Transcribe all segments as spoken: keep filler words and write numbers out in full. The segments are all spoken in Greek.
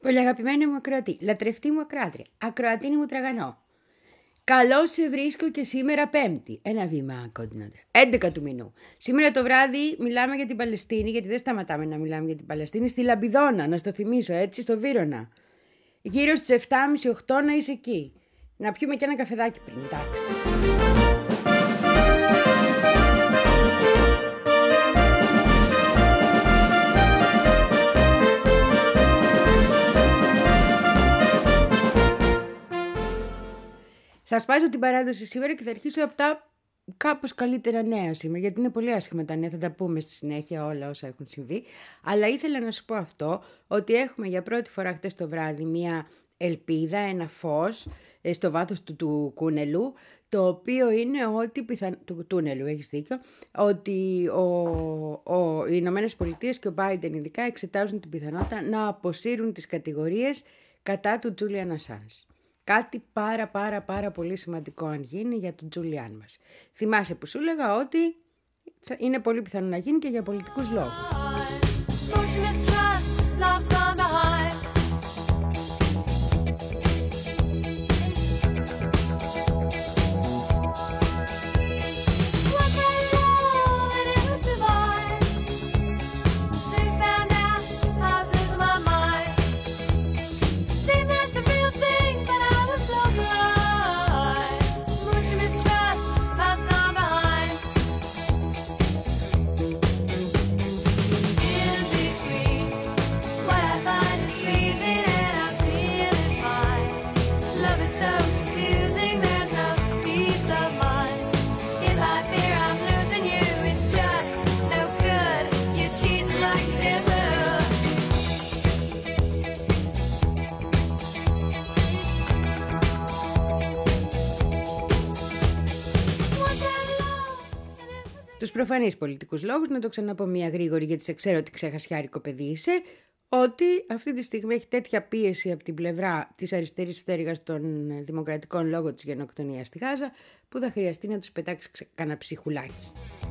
Πολύ αγαπημένη μου ακροατή, λατρευτή μου ακροάτρια, ακροατίνη μου τραγανό. Καλώς σε βρίσκω και σήμερα Πέμπτη. Ένα βήμα κοντινότερα. έντεκα του μηνού. Σήμερα το βράδυ μιλάμε για την Παλαιστίνη, γιατί δεν σταματάμε να μιλάμε για την Παλαιστίνη. Στη Λαμπιδόνα, να στο θυμίσω, έτσι, στο Βύρωνα. Γύρω στις επτά και μισή οκτώ να είσαι εκεί. Να πιούμε και ένα καφεδάκι πριν, εντάξει. Θα σπάσω την παράδοση σήμερα και θα αρχίσω από τα κάπως καλύτερα νέα σήμερα, γιατί είναι πολύ άσχημα τα νέα, θα τα πούμε στη συνέχεια όλα όσα έχουν συμβεί. Αλλά ήθελα να σου πω αυτό, ότι έχουμε για πρώτη φορά χτες το βράδυ μια ελπίδα, ένα φως στο βάθος του, του κούνελου, το οποίο είναι ότι, πιθαν... του τούνελου, έχεις δίκιο, ότι ο, ο, οι Ηνωμένες Πολιτείες και ο Biden ειδικά εξετάζουν την πιθανότητα να αποσύρουν τις κατηγορίες κατά του Julian Assange. Κάτι πάρα πάρα πάρα πολύ σημαντικό αν γίνει για τον Τζουλιάν μας. Θυμάσαι που σου έλεγα ότι είναι πολύ πιθανό να γίνει και για πολιτικούς λόγους. Τους προφανείς πολιτικούς λόγους, να το ξαναπώ μία γρήγορη γιατί σε ξέρω ότι ξεχασιάρικο παιδί είσαι, ότι αυτή τη στιγμή έχει τέτοια πίεση από την πλευρά της αριστερής πτέρυγας των δημοκρατικών λόγω της γενοκτονίας στη Γάζα, που θα χρειαστεί να τους πετάξει κανένα ψυχουλάκι.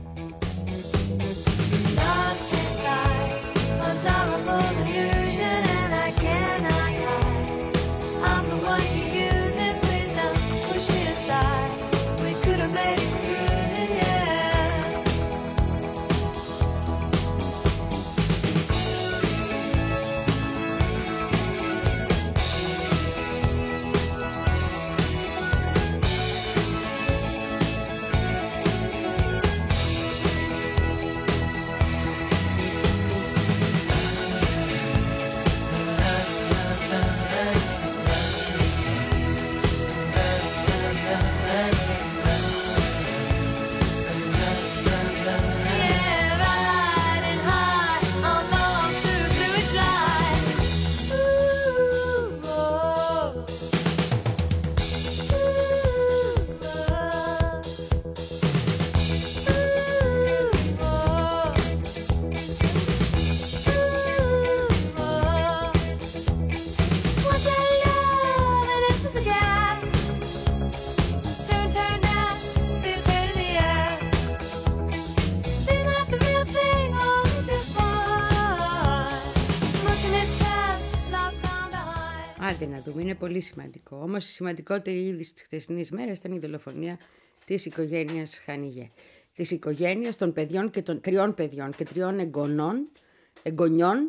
Άντε να δούμε, είναι πολύ σημαντικό. Όμως η σημαντικότερη είδηση της χθεσινής μέρας ήταν η δολοφονία της οικογένειας Χανιγέ. Της οικογένειας των παιδιών και των τριών παιδιών και τριών εγγονών, εγγονιών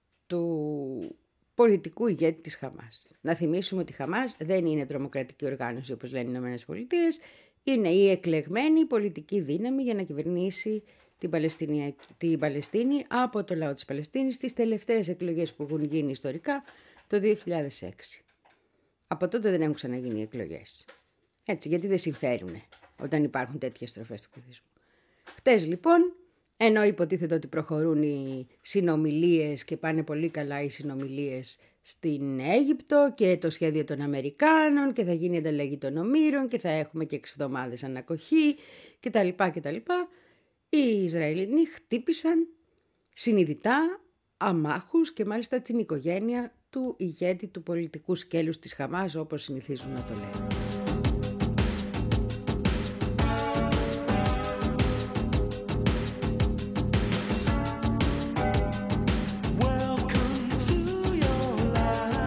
του πολιτικού ηγέτη της Χαμάς. Να θυμίσουμε ότι η Χαμάς δεν είναι τρομοκρατική οργάνωση όπως λένε οι Ηνωμένες Πολιτείες, είναι η εκλεγμένη πολιτική δύναμη για να κυβερνήσει την, την Παλαιστίνη από το λαό της Παλαιστίνης στις τελευταίες εκλογές που έχουν γίνει ιστορικά το δύο χιλιάδες έξι. Από τότε δεν έχουν ξαναγίνει εκλογές. Έτσι, γιατί δεν συμφέρουνε όταν υπάρχουν τέτοιες στροφές του πληθυσμού. Χτες λοιπόν, ενώ υποτίθεται ότι προχωρούν οι συνομιλίες και πάνε πολύ καλά οι συνομιλίες στην Αίγυπτο και το σχέδιο των Αμερικάνων και θα γίνει ανταλλαγή των ομήρων και θα έχουμε και έξι εβδομάδες ανακοχή κτλ. κτλ. Οι Ισραηλινοί χτύπησαν συνειδητά αμάχους και μάλιστα την οικογένεια του ηγέτη του πολιτικού σκέλους της Χαμάς, όπως συνηθίζουν να το λένε. Welcome to your life.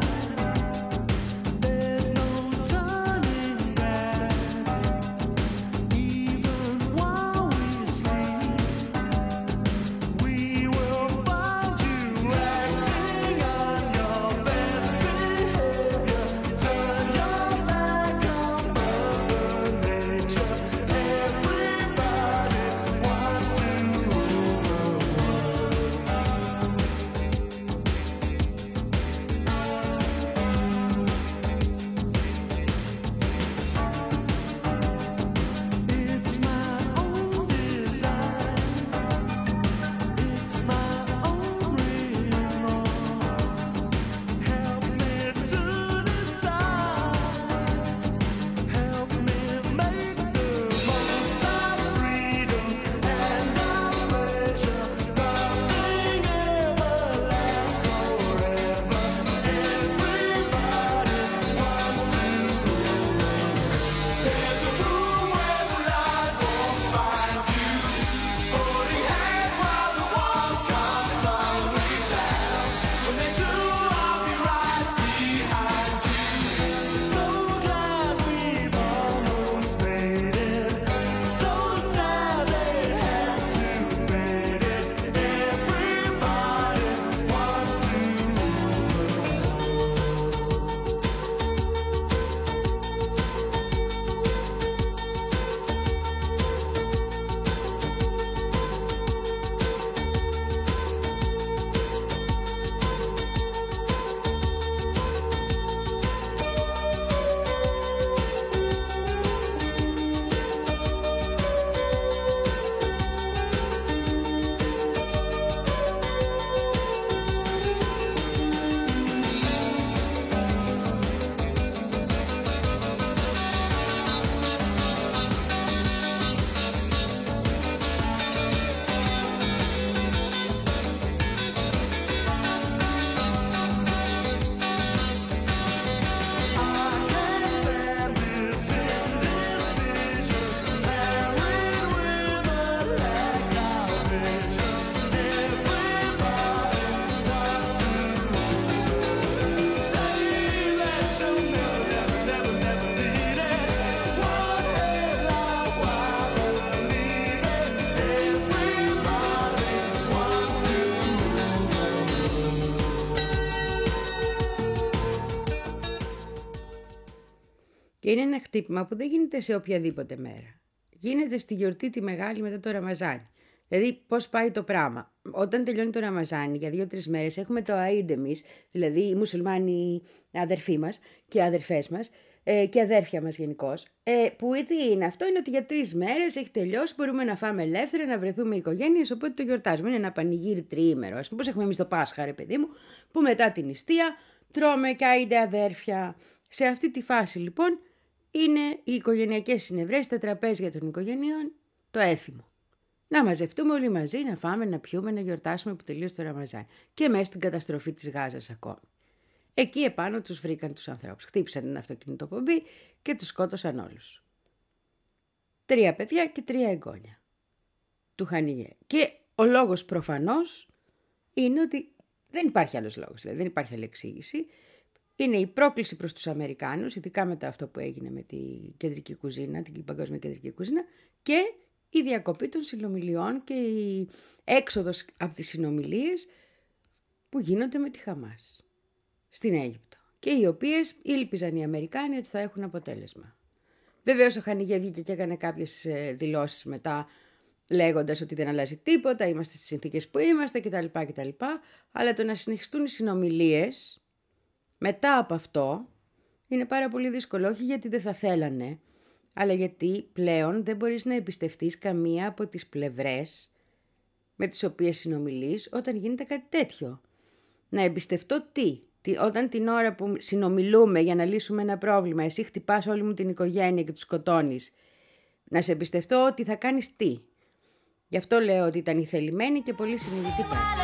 Και είναι ένα χτύπημα που δεν γίνεται σε οποιαδήποτε μέρα. Γίνεται στη γιορτή τη μεγάλη μετά το Ραμαζάνι. Δηλαδή, πώς πάει το πράγμα. Όταν τελειώνει το Ραμαζάνι, για δύο-τρεις μέρες, έχουμε το Αΐντ εμείς, δηλαδή οι μουσουλμάνοι αδερφοί μας και αδερφές μας ε, και αδέρφια μας γενικώς. Ε, που τι είναι αυτό, είναι ότι για τρεις μέρες έχει τελειώσει, μπορούμε να φάμε ελεύθερα, να βρεθούμε οικογένειες, οπότε το γιορτάζουμε. Είναι ένα πανηγύρι τριήμερο, ας πούμε, πώς έχουμε εμείς το Πάσχα, ρε παιδί μου, που μετά την νηστεία τρώμε και Αΐντ αδέρφια. Σε αυτή τη φάση λοιπόν είναι οι οικογενειακές συνευρές, τα τραπέζια των οικογενειών, το έθιμο. Να μαζευτούμε όλοι μαζί, να φάμε, να πιούμε, να γιορτάσουμε που τελείωσε το Ραμαζάνι. Και μέσα στην καταστροφή της Γάζας ακόμη. Εκεί επάνω τους βρήκαν τους ανθρώπους. Χτύπησαν την αυτοκινητοπομπή και τους σκότωσαν όλους. Τρία παιδιά και τρία εγγόνια του Χανιγέ. Και ο λόγος προφανώς είναι ότι δεν υπάρχει άλλος λόγος, δηλαδή δεν υπάρχει άλλη εξήγηση. Είναι η πρόκληση προς τους Αμερικάνους, ειδικά μετά αυτό που έγινε με την κεντρική κουζίνα, την παγκόσμια κεντρική κουζίνα, και η διακοπή των συνομιλιών και η έξοδος από τις συνομιλίες που γίνονται με τη Χαμάς στην Αίγυπτο και οι οποίες ήλπιζαν οι Αμερικάνοι ότι θα έχουν αποτέλεσμα. Βεβαίως ο Χανιγέ βγήκε και έκανε κάποιες δηλώσεις μετά λέγοντας ότι δεν αλλάζει τίποτα, είμαστε στις συνθήκες που είμαστε κτλ. κτλ. Αλλά το να συνεχιστούν οι συνομιλίες μετά από αυτό είναι πάρα πολύ δύσκολο, όχι γιατί δεν θα θέλανε, αλλά γιατί πλέον δεν μπορείς να εμπιστευτείς καμία από τις πλευρές με τις οποίες συνομιλείς όταν γίνεται κάτι τέτοιο. Να εμπιστευτώ τι, τι, όταν την ώρα που συνομιλούμε για να λύσουμε ένα πρόβλημα, εσύ χτυπάς όλη μου την οικογένεια και τους σκοτώνεις, να σε εμπιστευτώ ότι θα κάνεις τι. Γι' αυτό λέω ότι ήταν η θελημένη και πολύ συνειδητή πράξη.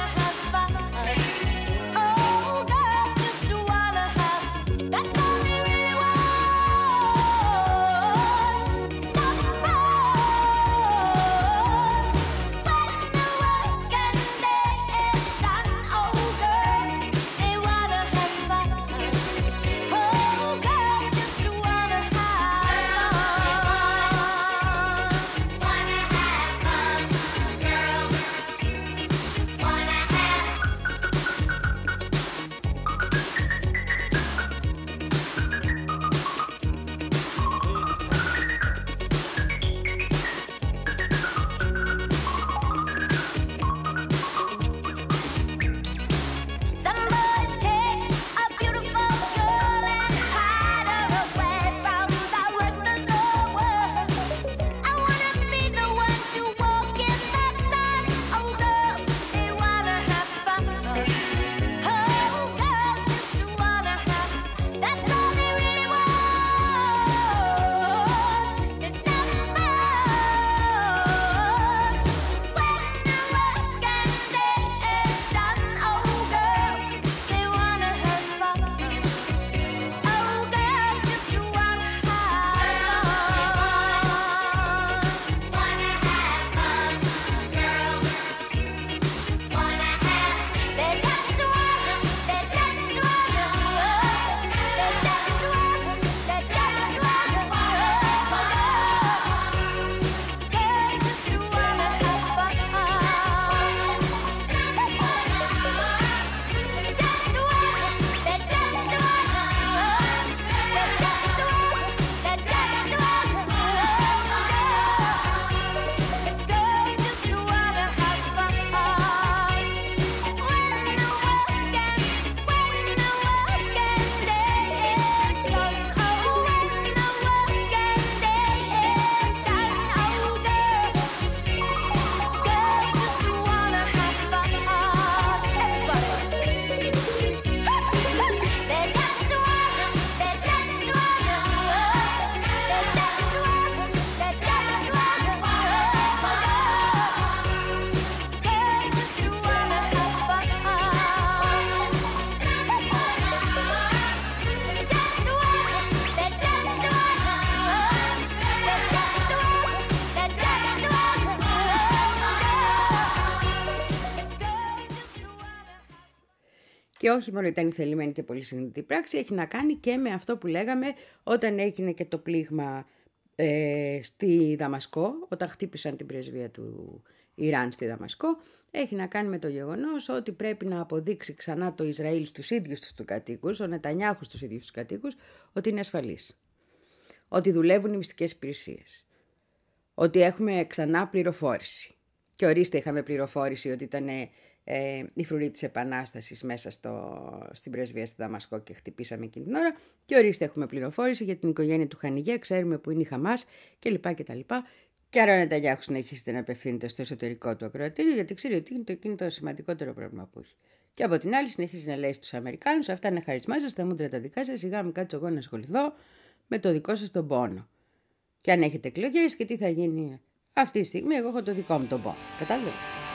Και όχι μόνο ήταν η θελημένη και πολύ συνειδητή πράξη, έχει να κάνει και με αυτό που λέγαμε όταν έγινε και το πλήγμα ε, στη Δαμασκό, όταν χτύπησαν την πρεσβεία του Ιράν στη Δαμασκό. Έχει να κάνει με το γεγονός ότι πρέπει να αποδείξει ξανά το Ισραήλ στους ίδιους τους κατοίκους, ο Νετανιάχου στους ίδιους τους κατοίκους, ότι είναι ασφαλής. ότι δουλεύουν οι μυστικές υπηρεσίες. Ότι έχουμε ξανά πληροφόρηση. Και ορίστε, είχαμε πληροφόρηση ότι ήταν ε, η φρουρή της Επανάστασης μέσα στο, στην πρεσβεία στη Δαμασκό και χτυπήσαμε εκείνη την ώρα. Και ορίστε, έχουμε πληροφόρηση για την οικογένεια του Χανιγέ, ξέρουμε που είναι η Χαμάς κλπ. κτλ. Και άρα ο Νετανιάχου συνεχίζεται να απευθύνεται στο εσωτερικό του ακροατήριο, γιατί ξέρει ότι είναι το, είναι το σημαντικότερο πρόβλημα που έχει. Και από την άλλη, συνεχίζει να λέει στους Αμερικάνους: αυτά είναι χαρισμά σας, τα μούτρα τα δικά σας, σιγά μην κάτσω εγώ να ασχοληθώ με το δικό σας τον πόνο. Και αν έχετε εκλογές και τι θα γίνει αυτή τη στιγμή, εγώ έχω το δικό μου τον πόνο. Κατάλαβες.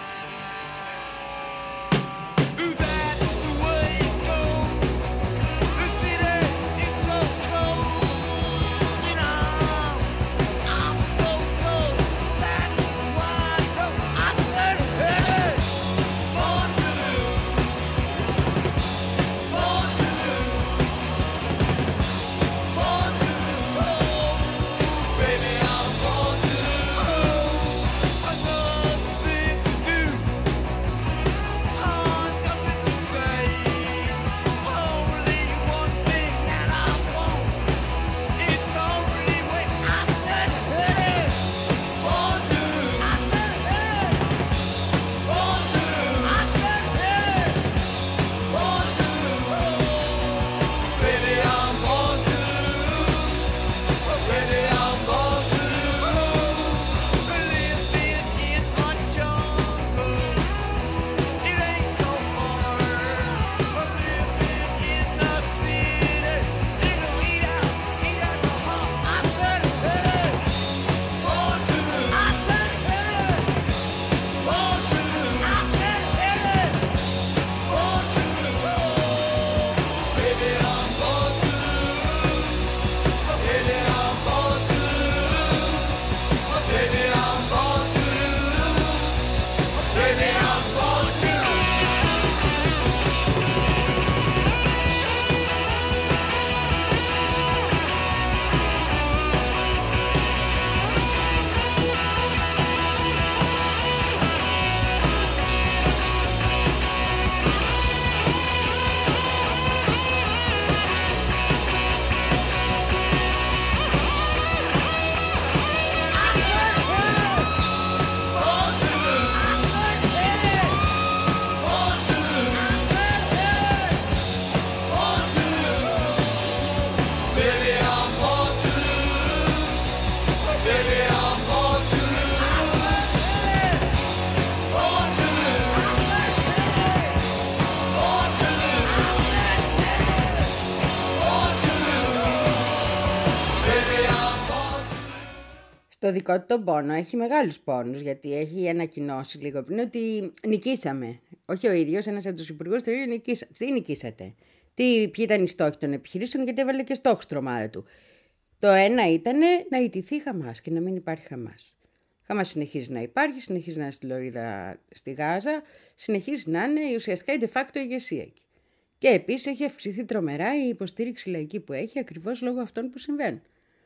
Το δικό του τον πόνο έχει μεγάλους πόνους, γιατί έχει ανακοινώσει λίγο πριν ότι νικήσαμε. Όχι ο ίδιος, ένας από τους υπουργούς του ίδιου νικήσατε. Τι νικήσατε? Τι, ποιοι ήταν οι στόχοι των επιχειρήσεων, γιατί έβαλε και στόχους τρομάρα του. Το ένα ήταν να ιτηθεί η Χαμάς και να μην υπάρχει Χαμάς. Χαμάς συνεχίζει να υπάρχει, συνεχίζει να είναι στη Λωρίδα στη Γάζα, συνεχίζει να είναι ουσιαστικά η de facto ηγεσία εκεί. Και επίσης έχει αυξηθεί τρομερά η υποστήριξη λαϊκή που έχει ακριβώς λόγω αυτών που συμβαίνουν.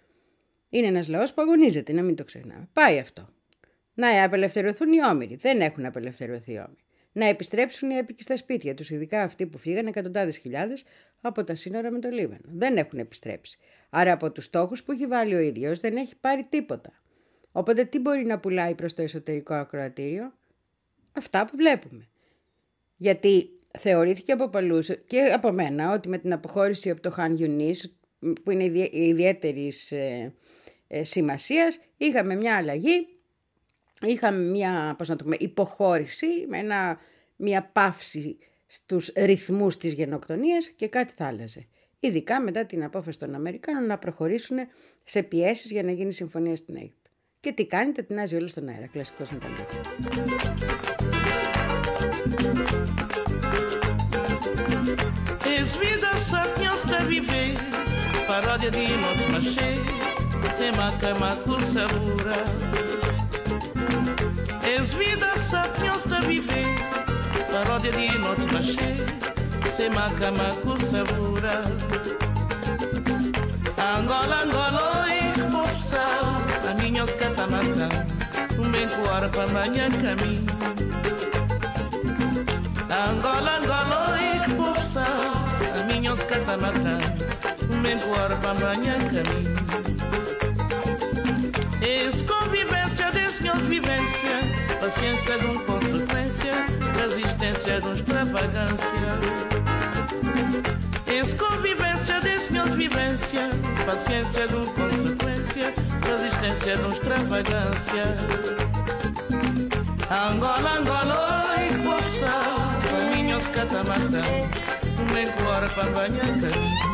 Είναι ένας λαός που αγωνίζεται, να μην το ξεχνάμε. Πάει αυτό. Να απελευθερωθούν οι όμηροι. Δεν έχουν απελευθερωθεί οι όμηροι. Να επιστρέψουν οι έπικοι στα σπίτια τους, ειδικά αυτοί που φύγανε εκατοντάδες χιλιάδες από τα σύνορα με το Λίβανο. Δεν έχουν επιστρέψει. Άρα από τους στόχους που έχει βάλει ο ίδιος δεν έχει πάρει τίποτα. Οπότε τι μπορεί να πουλάει προς το εσωτερικό ακροατήριο? Αυτά που βλέπουμε. Γιατί θεωρήθηκε από πολλούς και από μένα ότι με την αποχώρηση από το Χαν Ιουνίς, που είναι ιδιαίτερης ε, ε, σημασίας, είχαμε μια αλλαγή, είχαμε μια, πώς να το πούμε, υποχώρηση, με ένα, μια παύση στους ρυθμούς της γενοκτονίας και κάτι θα άλλαζε. Ειδικά μετά την απόφαση των Αμερικάνων να προχωρήσουν σε πιέσεις για να γίνει συμφωνία στην Αίγυπτο. Και τι κάνει, τα τεινάζει όλο στον αέρα. Κλασικός Νετανιάχου. Es vida sapiens de viver, paródia de notre marché, c'est ma cama com sabura. Es vida sapiens de viver, paródia de notre marché, c'est ma cama com sabura. Angola, Angola, oi, força, a minha os catamata, um bem coara para amanhã caminho. Angola, Angola, oi, força, a minha os catamata, menguar bambanha caminho. Esse convivência de senhores vivência, paciência de um consequência, resistência de um extravagância. Esse convivência de senhores vivência, paciência de um consequência, resistência de um extravagância. Angola, Angola, oi, força, caminhos catamata, menguar bambanha caminho.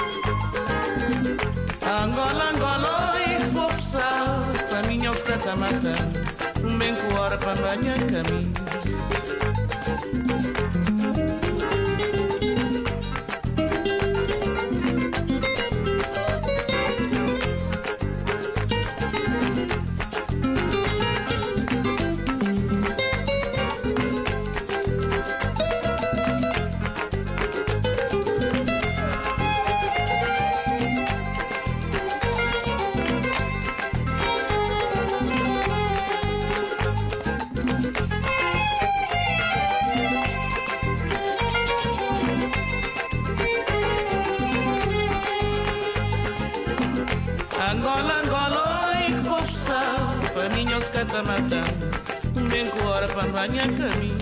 Angola, Angola, oi, força, caminhos catamata, menguar bambanha caminho. Angola, Angola, oi, força, caminhos catamata, menguar bambanha caminho.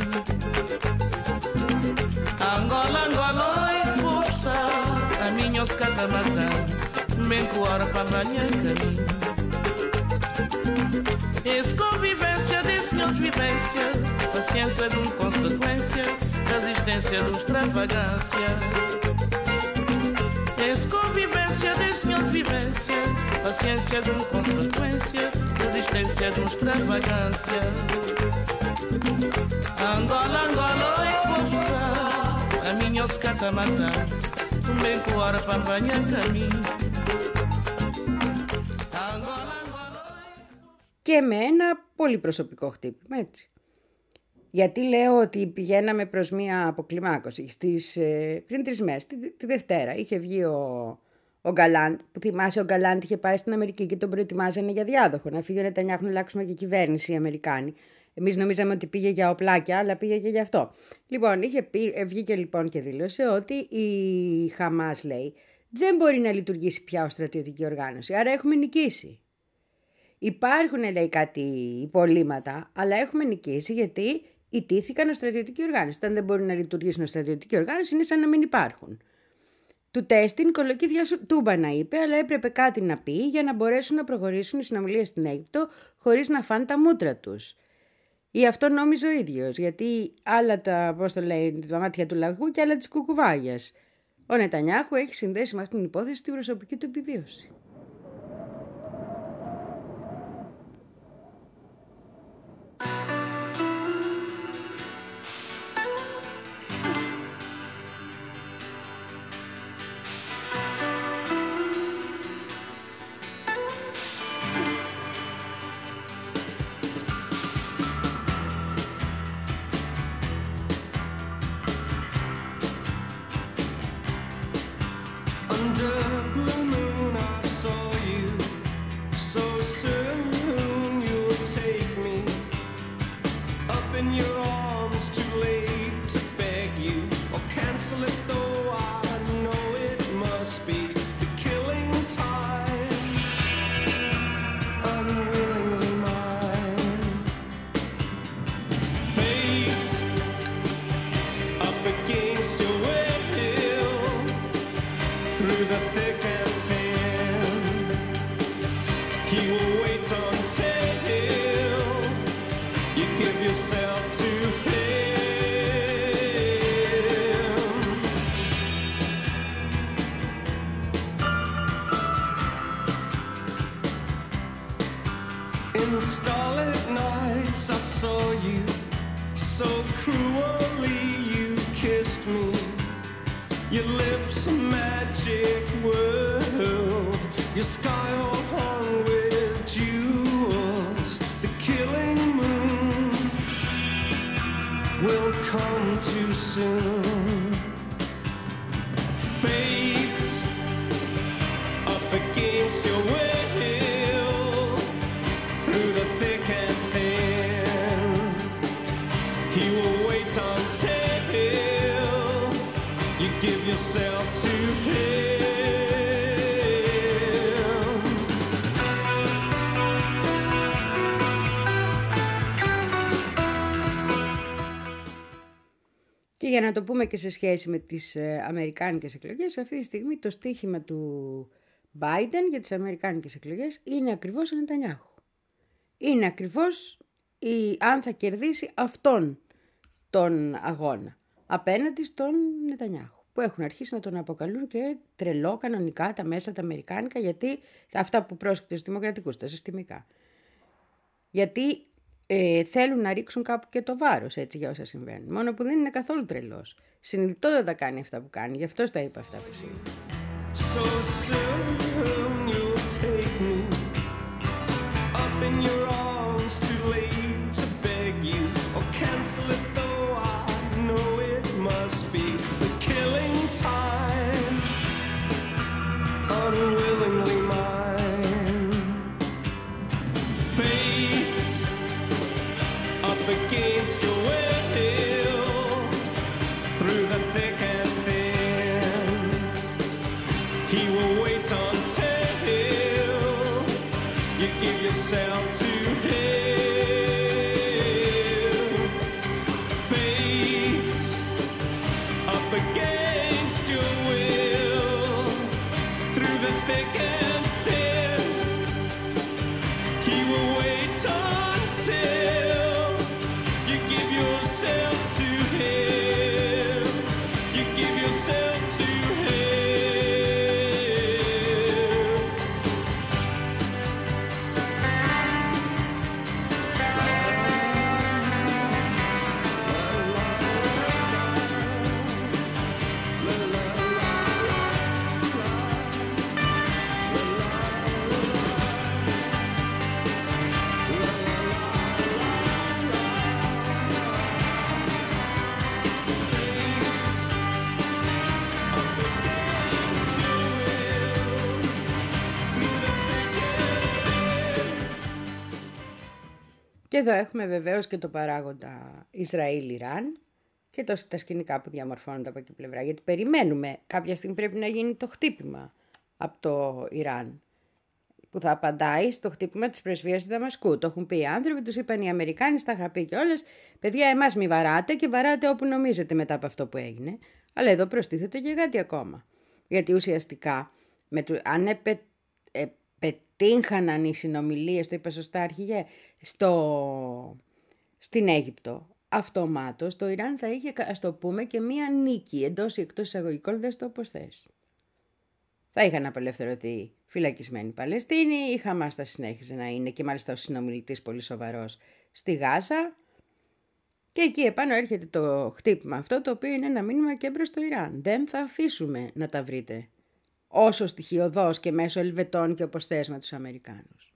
Angola, Angola, oi, força, caminhos catamata, menguar bambanha caminho. Esse convivência de senhores vivência, paciência de um consequência, resistência de um extravagância. Esse convivência de senhores vivência, paciência de um consequência, resistência de um extravagância. Angola, Angola, oi, força, caminhos catamata, menguar bambanha caminho. Και με ένα πολύ προσωπικό χτύπημα, έτσι. Γιατί λέω ότι πηγαίναμε προς μία αποκλιμάκωση. Στις, ε, πριν τρεις μέρες, τη, τη Δευτέρα, είχε βγει ο, ο Γκαλάντ, που θυμάσαι ο Γκαλάντ είχε πάει στην Αμερική και τον προετοιμάζανε για διάδοχο. Να φύγει ο Νετανιάχου να αλλάξουμε και κυβέρνηση οι Αμερικάνοι. Εμείς νομίζαμε ότι πήγε για οπλάκια, αλλά πήγε και για αυτό. Λοιπόν, είχε πει, βγήκε λοιπόν και δήλωσε ότι η Χαμάς, λέει, δεν μπορεί να λειτουργήσει πια ως στρατιωτική οργάνωση. Άρα έχουμε νικήσει. Υπάρχουν, λέει, κάτι υπολείμματα, αλλά έχουμε νικήσει γιατί ιτήθηκαν ως στρατιωτική οργάνωση. Όταν δεν μπορούν να λειτουργήσουν ως στρατιωτική οργάνωση, είναι σαν να μην υπάρχουν. Του τέστην κολοκύδια τούμπανα, είπε, αλλά έπρεπε κάτι να πει για να μπορέσουν να προχωρήσουν οι συνομιλίες στην Αίγυπτο χωρίς να φάνε τα μούτρα τους. Ή αυτό νόμιζε ο ίδιος, γιατί άλλα τα, πώς το λέει, τα μάτια του λαγού και άλλα της κουκουβάγιας. Ο Νετανιάχου έχει συνδέσει με αυτήν την υπόθεση την προσωπική του επιβίωση. He will wait until you give yourself to Και για να το πούμε και σε σχέση με τις ε, αμερικάνικες εκλογές, αυτή τη στιγμή το στοίχημα του Biden για τις αμερικάνικες εκλογές είναι ακριβώς ο Νετανιάχου. Είναι ακριβώς η, αν θα κερδίσει αυτόν τον αγώνα απέναντι στον Νετανιάχου, που έχουν αρχίσει να τον αποκαλούν και τρελό κανονικά τα μέσα τα αμερικάνικα, γιατί αυτά που πρόσκειται στους δημοκρατικούς, τα συστημικά. Γιατί ε, θέλουν να ρίξουν κάπου και το βάρος έτσι για όσα συμβαίνουν. Μόνο που δεν είναι καθόλου τρελός. Συνειδητότατα κάνει αυτά που κάνει, γι' αυτό τα είπα αυτά που συμβαίνουν. So soon you'll take me up in your arms, too late to beg you or cancel it, though I know it must be the killing time, unwillingly mine. Fate up against your will, through the thick and thin, he will wait until you give yourself to him. Fate up against your will, through the thick and thin, he will wait until you give yourself to him. You give yourself to him. Και εδώ έχουμε βεβαίως και το παράγοντα Ισραήλ-Ιράν και το, τα σκηνικά που διαμορφώνονται από εκεί πλευρά. Γιατί περιμένουμε κάποια στιγμή πρέπει να γίνει το χτύπημα από το Ιράν, που θα απαντάει στο χτύπημα της πρεσβείας του Δαμασκού. Το έχουν πει οι άνθρωποι, τους είπαν οι Αμερικάνοι, στα είχα πει κιόλας. Παιδιά, εμάς μη βαράτε και βαράτε όπου νομίζετε μετά από αυτό που έγινε. Αλλά εδώ προστίθεται και κάτι ακόμα. Γιατί ουσιαστικά, με το, αν επε, ε, πετύχαναν οι συνομιλίες, το είπα σωστά αρχηγέ, στο, στην Αίγυπτο, αυτομάτως το Ιράν θα είχε, ας το πούμε, και μία νίκη εντός ή εκτός εισαγωγικών, δες το όπως θες. Θα είχαν απελευθερωθεί φυλακισμένοι Παλαιστίνοι, η Χαμάς θα συνέχιζε να είναι και μάλιστα ο συνομιλητής πολύ σοβαρός στη Γάζα. Και εκεί επάνω έρχεται το χτύπημα αυτό, το οποίο είναι ένα μήνυμα και προς το Ιράν. Δεν θα αφήσουμε να τα βρείτε όσο στοιχειωδώς και μέσω ελβετών και όπως θες με τους Αμερικάνους.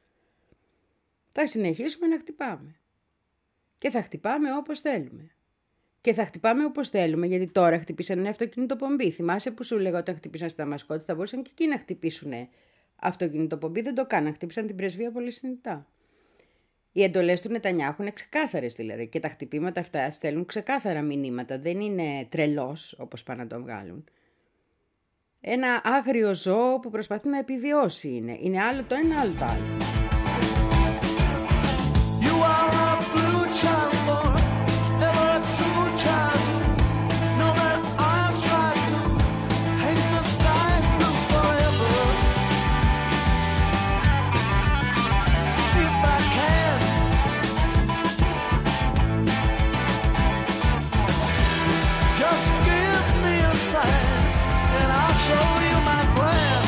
Θα συνεχίσουμε να χτυπάμε. Και θα χτυπάμε όπως θέλουμε. Και θα χτυπάμε όπως θέλουμε, γιατί τώρα χτυπήσαν ένα αυτοκινητοπομπή. Θυμάσαι που σου λέγω όταν χτυπήσαν στη Δαμασκό ότι θα μπορούσαν και εκεί να χτυπήσουν αυτοκινητοπομπή. Δεν το κάναν, χτύπησαν την πρεσβεία πολύ συνειδητά. Οι εντολές του Νετανιάχου είναι ξεκάθαρες δηλαδή και τα χτυπήματα αυτά στέλνουν ξεκάθαρα μηνύματα. Δεν είναι τρελός όπως πάνε να το βγάλουν. Ένα άγριο ζώο που προσπαθεί να επιβιώσει είναι. Είναι άλλο το ένα, άλλο το άλλο. You are a blue child boy, ever a true child. No man, I'll try to hate the skies blue forever. If I can. Just give me a sign and I'll show you my plan.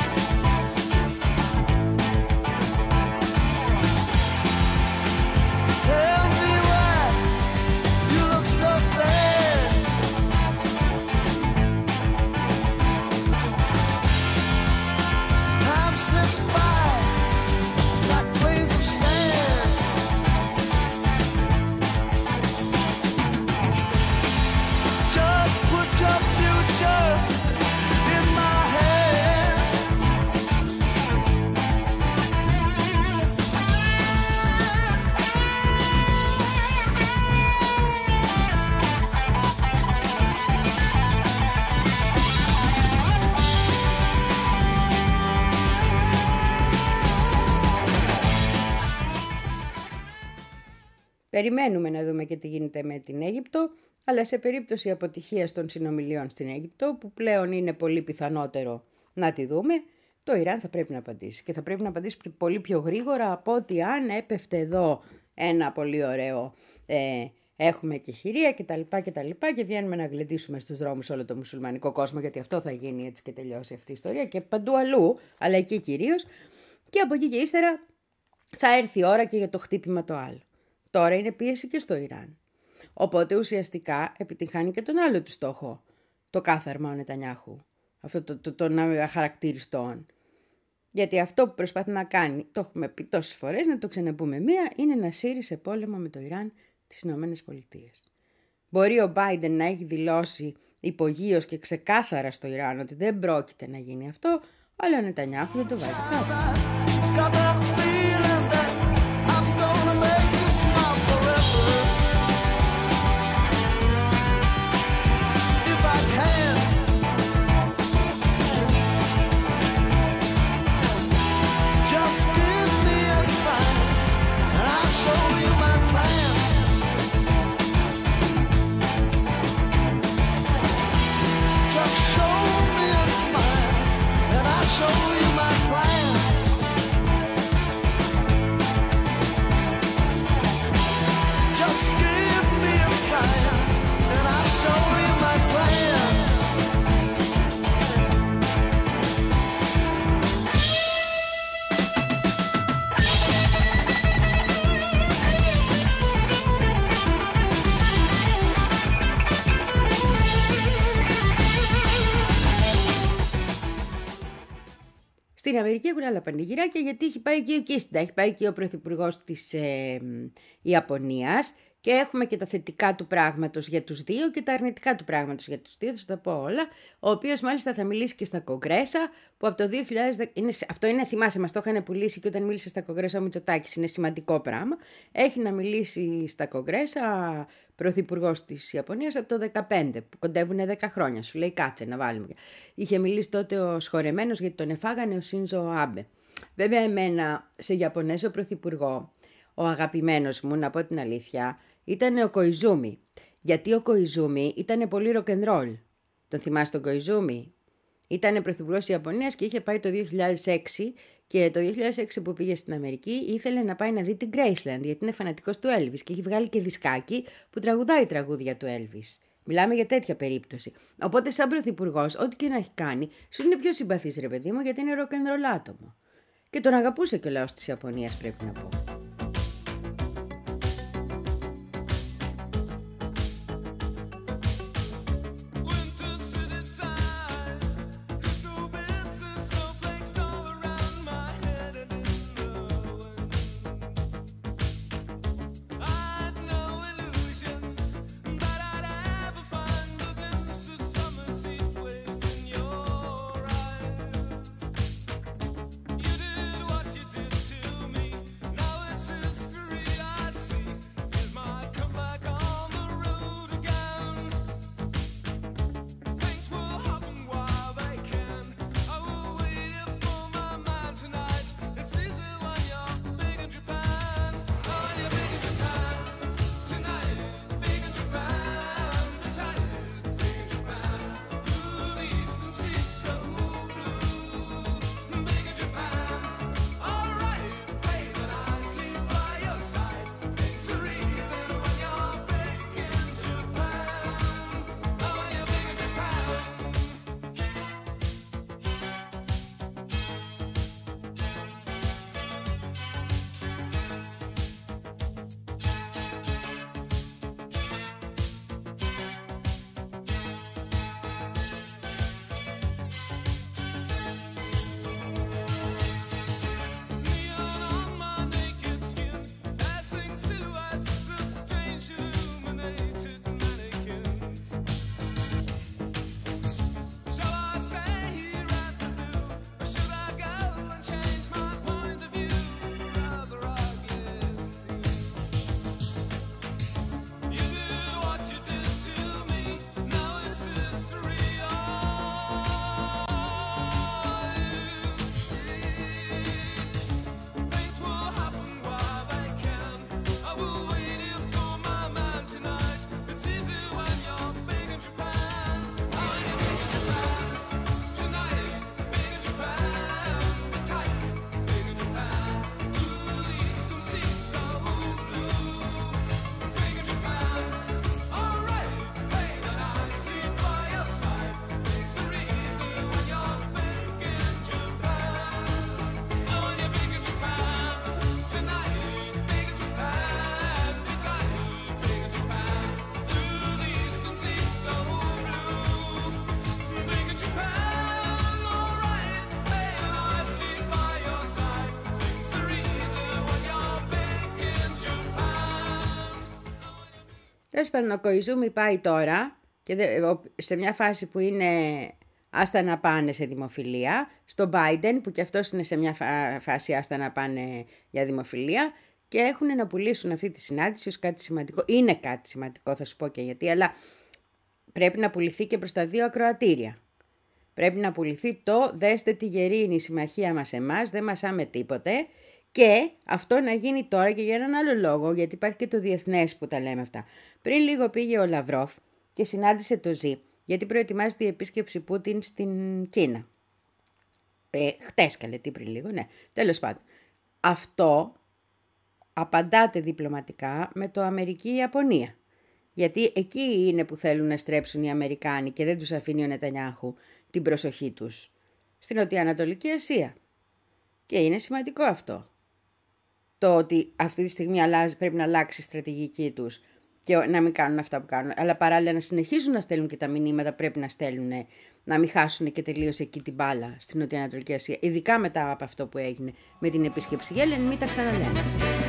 Tell me why you look so sad. Time slips by like grains of sand. Just put your future in my hands. Περιμένουμε να δούμε και τι γίνεται με την Αίγυπτο. Αλλά σε περίπτωση αποτυχίας των συνομιλιών στην Αίγυπτο, που πλέον είναι πολύ πιθανότερο να τη δούμε, το Ιράν θα πρέπει να απαντήσει. Και θα πρέπει να απαντήσει πολύ πιο γρήγορα από ότι αν έπεφτε εδώ ένα πολύ ωραίο ε, έχουμε και χειρία και τα λοιπά και τα λοιπά και βγαίνουμε να γλεντήσουμε στους δρόμους όλο το μουσουλμανικό κόσμο, γιατί αυτό θα γίνει έτσι και τελειώσει αυτή η ιστορία και παντού αλλού, αλλά εκεί κυρίως. Και από εκεί και ύστερα θα έρθει η ώρα και για το χτύπημα το άλλο. Τώρα είναι πίεση και στο Ιράν. Οπότε ουσιαστικά επιτυχάνει και τον άλλο του στόχο, το κάθαρμα ο Νετανιάχου, αυτό το, το, των αχαρακτηριστών. Γιατί αυτό που προσπαθεί να κάνει, το έχουμε πει τόσες φορές, να το ξαναπούμε μία, είναι να σύρει σε πόλεμο με το Ιράν τις Ηνωμένες Πολιτείες. Μπορεί ο Biden να έχει δηλώσει υπογείως και ξεκάθαρα στο Ιράν ότι δεν πρόκειται να γίνει αυτό, αλλά ο Νετανιάχου δεν το βάζει κάτω. Στην Αμερική έχουν άλλα πανηγυράκια, γιατί έχει πάει και ο Κίσιντα, έχει πάει και ο πρωθυπουργός της ε, Ιαπωνίας και έχουμε και τα θετικά του πράγματος για τους δύο και τα αρνητικά του πράγματος για τους δύο, θα τα πω όλα, ο οποίος μάλιστα θα μιλήσει και στα Κογκρέσα, που από το δύο χιλιάδες δέκα, είναι, αυτό είναι, θυμάσαι, μας το είχαν πουλήσει και όταν μίλησε στα Κογκρέσα ο Μητσοτάκης, είναι σημαντικό πράγμα, έχει να μιλήσει στα Κογκρέσα πρωθυπουργός της Ιαπωνίας από το δεκαπέντε, που κοντεύουν δέκα χρόνια, σου λέει κάτσε να βάλουμε. Είχε μιλήσει τότε ο σχορεμένος γιατί τον εφάγανε ο Σίνζο Άμπε. Βέβαια εμένα σε Ιαπωνέζο πρωθυπουργό, ο αγαπημένος μου, να πω την αλήθεια, ήταν ο Κοϊζούμι. Γιατί ο Κοϊζούμι ήταν πολύ ροκενρόλ. Τον θυμάσαι τον Κοϊζούμι? Ήταν πρωθυπουργός της Ιαπωνίας και είχε πάει το δύο χιλιάδες έξι και το δύο χιλιάδες έξι που πήγε στην Αμερική ήθελε να πάει να δει την Graceland γιατί είναι φανατικός του Elvis και έχει βγάλει και δισκάκι που τραγουδάει τραγούδια του Elvis. Μιλάμε για τέτοια περίπτωση. Οπότε σαν πρωθυπουργός, ό,τι και να έχει κάνει, σου είναι πιο συμπαθής ρε παιδί μου γιατί είναι ροκενρόλ άτομο. Και τον αγαπούσε και ο λαός της Ιαπωνίας πρέπει να πω. Τέλος πάντων, ο Κοϊζούμι πάει τώρα και σε μια φάση που είναι άστα να πάνε σε δημοφιλία, στο Biden που και αυτός είναι σε μια φάση άστα να πάνε για δημοφιλία και έχουν να πουλήσουν αυτή τη συνάντηση ως κάτι σημαντικό. Είναι κάτι σημαντικό, θα σου πω και γιατί, αλλά πρέπει να πουληθεί και προς τα δύο ακροατήρια. Πρέπει να πουληθεί το «Δέστε τι γερή είναι η συμμαχία μας εμάς, δεν μασάμε τίποτε». Και αυτό να γίνει τώρα και για έναν άλλο λόγο, γιατί υπάρχει και το διεθνές που τα λέμε αυτά. Πριν λίγο πήγε ο Λαυρόφ και συνάντησε το Ζι, γιατί προετοιμάζεται η επίσκεψη Πούτιν στην Κίνα. Ε, χτες καλέ, τι πριν λίγο, ναι. Τέλος πάντων. Αυτό απαντάται διπλωματικά με το Αμερική-Ιαπωνία. Γιατί εκεί είναι που θέλουν να στρέψουν οι Αμερικάνοι και δεν τους αφήνει ο Νετανιάχου την προσοχή τους. Στην Νοτιοανατολική Ασία. Και είναι σημαντικό αυτό. Το ότι αυτή τη στιγμή αλλάζει, πρέπει να αλλάξει η στρατηγική τους και να μην κάνουν αυτά που κάνουν. Αλλά παράλληλα να συνεχίζουν να στέλνουν και τα μηνύματα πρέπει να στέλνουν, να μην χάσουν και τελείως εκεί την μπάλα στην Νοτιοανατολική Ασία. Ειδικά μετά από αυτό που έγινε με την επίσκεψη Γέλεν, μην τα ξαναλέμε.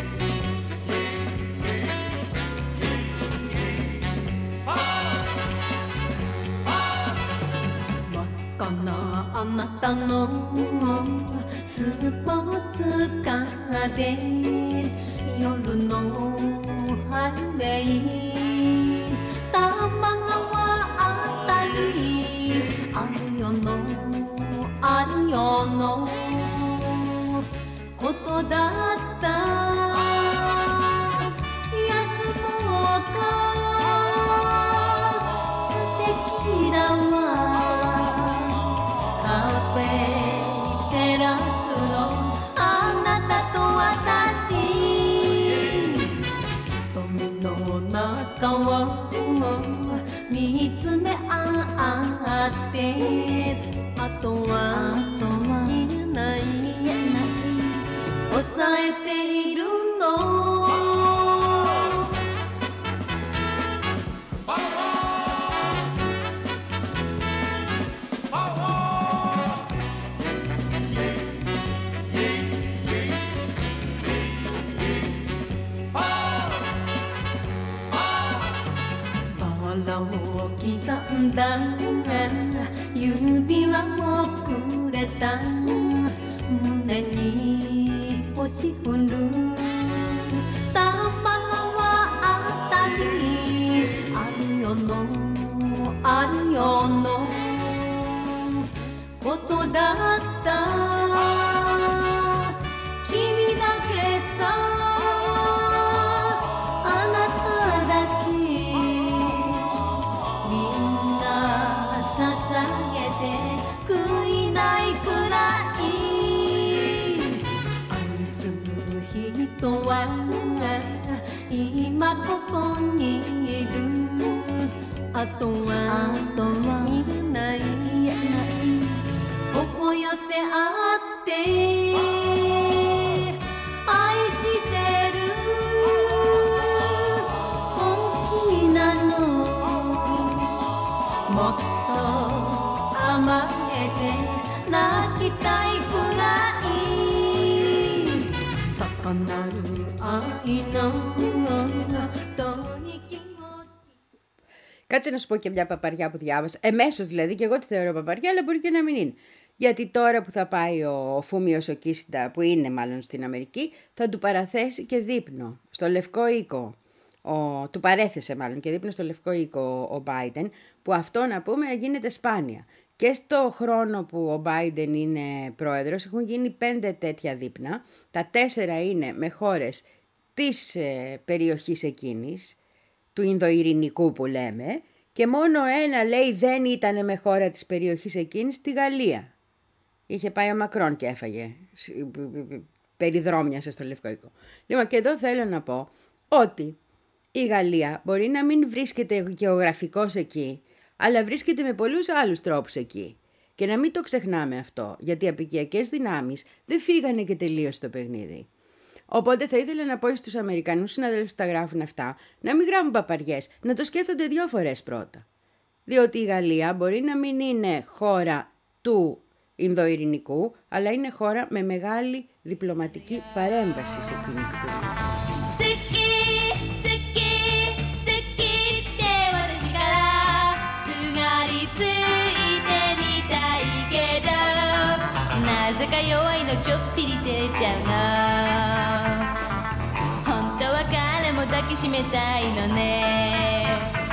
Κάτσε να σου πω και μια παπαριά που διάβασα. Εμέσως δηλαδή, και εγώ τη θεωρώ παπαριά, αλλά μπορεί και να μην είναι. Γιατί τώρα που θα πάει ο Φούμιος ο Κίσιντα, που είναι μάλλον στην Αμερική, θα του παραθέσει και δείπνο στο Λευκό Οίκο. Ο, του παρέθεσε μάλλον και δείπνο στο Λευκό Οίκο ο Biden, που αυτό να πούμε γίνεται σπάνια. Και στο χρόνο που ο Biden είναι πρόεδρος έχουν γίνει πέντε τέτοια δείπνα. Τα τέσσερα είναι με χώρες της ε, περιοχής εκείνης, του Ινδοειρηνικού που λέμε, και μόνο ένα λέει δεν ήταν με χώρα της περιοχής εκείνης, τη Γαλλία. Είχε πάει ο Μακρόν και έφαγε, περιδρόμιασε στο Λευκό Οίκο. Λοιπόν, και εδώ θέλω να πω ότι η Γαλλία μπορεί να μην βρίσκεται γεωγραφικώς εκεί, αλλά βρίσκεται με πολλούς άλλους τρόπους εκεί. Και να μην το ξεχνάμε αυτό, γιατί οι απικιακές δυνάμεις δεν φύγανε και τελείωσε το παιχνίδι. Οπότε θα ήθελα να πω στους Αμερικανούς συναδέλφους που τα γράφουν αυτά, να μην γράφουν παπαριές, να το σκέφτονται δύο φορές πρώτα. Διότι η Γαλλία μπορεί να μην είναι χώρα του Ινδοειρηνικού, αλλά είναι χώρα με μεγάλη διπλωματική παρέμβαση σε εκείνη την περιοχή. 弱いのちょっぴり照れちゃうの本当は彼も抱きしめたいのね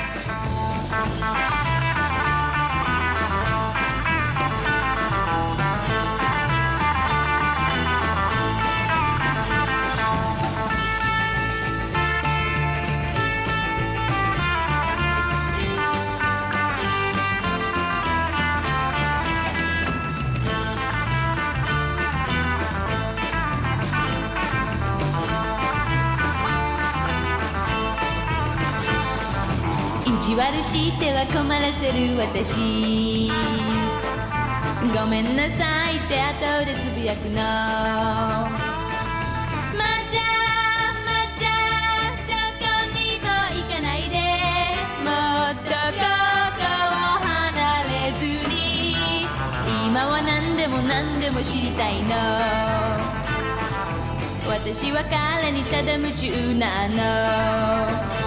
意地悪しては困らせる私ごめんなさいって後でつぶやくのまだまだどこにも行かないでもっとここを離れずに今は何でも何でも知りたいの私は彼にただ夢中なの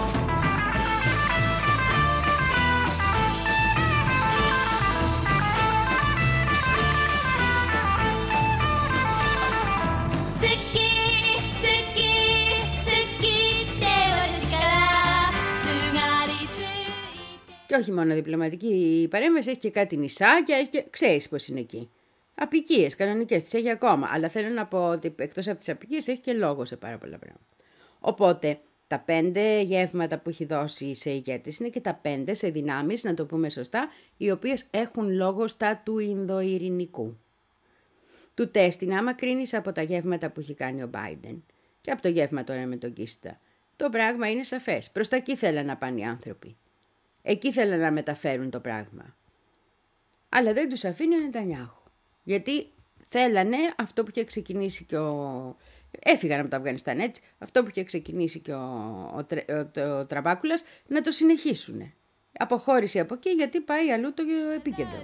Και όχι μόνο διπλωματική παρέμβαση, έχει και κάτι νησάκια, έχει και... ξέρεις πώς είναι εκεί. Απικίες, κανονικές, τις έχει ακόμα. Αλλά θέλω να πω ότι εκτός από τις απικίες έχει και λόγο σε πάρα πολλά πράγματα. Οπότε, τα πέντε γεύματα που έχει δώσει σε ηγέτης είναι και τα πέντε σε δυνάμεις, να το πούμε σωστά, οι οποίες έχουν λόγο στα του Ινδοειρηνικού. Του τέστην, άμα κρίνεις από τα γεύματα που έχει κάνει ο Biden και από το γεύμα τώρα με τον Κίστα, το πράγμα είναι σαφές. Προς τα εκεί θέλουν να πάνε οι άνθρωποι. Εκεί θέλουν να μεταφέρουν το πράγμα. Αλλά δεν τους αφήνει ο Νετανιάχου. Γιατί θέλανε αυτό που είχε ξεκινήσει και ο... Έφυγαν από το Αφγανιστάν έτσι. Αυτό που είχε ξεκινήσει και ο, ο, ο, ο, ο Τραμπάκουλας να το συνεχίσουν. Αποχώρησε από εκεί γιατί πάει αλλού το επίκεντρο.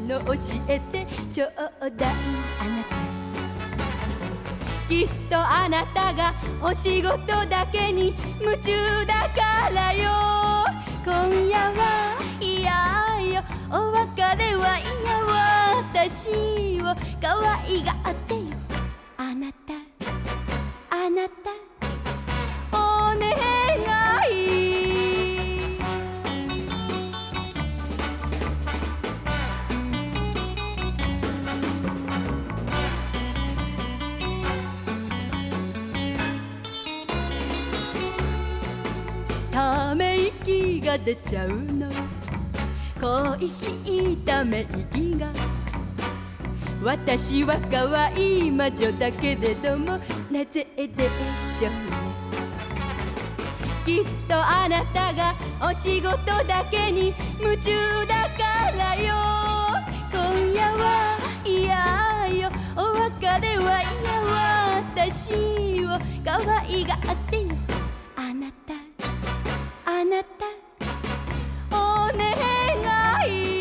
ため息が出ちゃうの恋しいため息が私は可愛い魔女だけれどもなぜでしょうねきっとあなたがお仕事だけに夢中だからよ今夜は嫌よお別れは嫌私を可愛がってよあなたあなたお願い.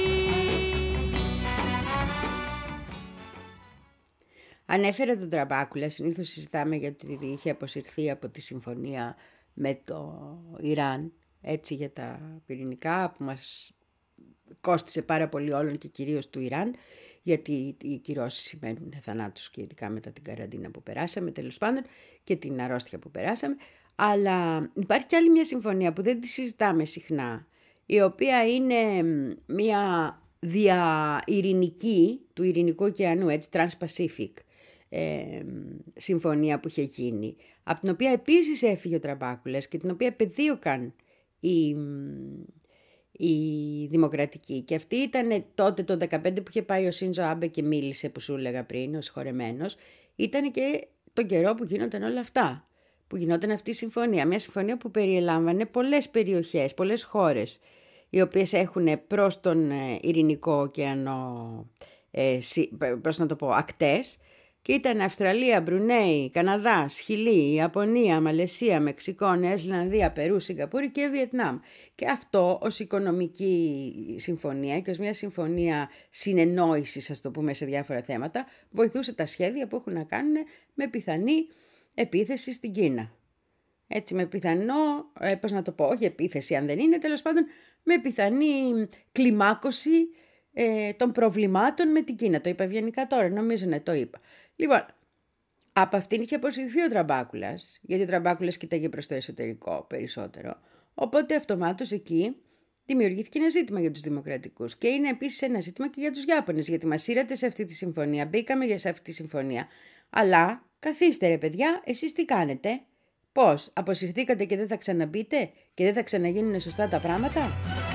Ανέφερε τον Τραμπάκουλα, συνήθως συζητάμε γιατί είχε αποσυρθεί από τη συμφωνία με το Ιράν, έτσι για τα πυρηνικά που μας κόστισε πάρα πολύ όλων και κυρίως του Ιράν, γιατί οι κυρώσεις σημαίνουν θανάτους και ειδικά μετά την καραντίνα που περάσαμε τέλος πάντων και την αρρώστια που περάσαμε. Αλλά υπάρχει και άλλη μια συμφωνία που δεν τη συζητάμε συχνά, η οποία είναι μια διαειρηνική του Ειρηνικού ωκεανού, έτσι, Trans-Pacific ε, συμφωνία που είχε γίνει, από την οποία επίσης έφυγε ο Τραμπάκουλας και την οποία επεδίωκαν οι, οι δημοκρατικοί. Και αυτή ήταν τότε το δεκαπέντε που είχε πάει ο Σίνζο Άμπε και μίλησε, που σου έλεγα πριν, ο συγχωρεμένος, ήταν και τον καιρό που γίνονταν όλα αυτά. Που γινόταν αυτή η συμφωνία. Μια συμφωνία που περιελάμβανε πολλές περιοχές, πολλές χώρες, οι οποίες έχουν προς τον Ειρηνικό ωκεανό, ε, προς να το πω, ακτές, και ήταν Αυστραλία, Μπρουνέι, Καναδάς, Χιλή, Ιαπωνία, Μαλαισία, Μεξικό, Νέα Ζηλανδία, Περού, Σιγκαπούρη και Βιετνάμ. Και αυτό ως οικονομική συμφωνία και ως μια συμφωνία συνεννόησης, ας το πούμε, σε διάφορα θέματα, βοηθούσε τα σχέδια που έχουν να κάνουν με πιθανή επίθεση στην Κίνα. Έτσι, με πιθανό, ε, πώς να το πω, όχι επίθεση αν δεν είναι, τέλος πάντων, με πιθανή κλιμάκωση ε, των προβλημάτων με την Κίνα. Το είπα ευγενικά τώρα, νομίζω ναι, το είπα. Λοιπόν, από αυτήν είχε αποσυρθεί ο Τραμπάκουλας, γιατί ο Τραμπάκουλας κοίταγε προς το εσωτερικό περισσότερο. Οπότε αυτομάτως εκεί δημιουργήθηκε ένα ζήτημα για τους δημοκρατικούς. Και είναι επίσης ένα ζήτημα και για τους Ιάπωνες, γιατί μας ήρατε σε αυτή τη συμφωνία, μπήκαμε για σε αυτή τη συμφωνία. Αλλά καθίστε ρε παιδιά, εσείς τι κάνετε, πώς, αποσυρθήκατε και δεν θα ξαναμπείτε και δεν θα ξαναγίνουν σωστά τα πράγματα.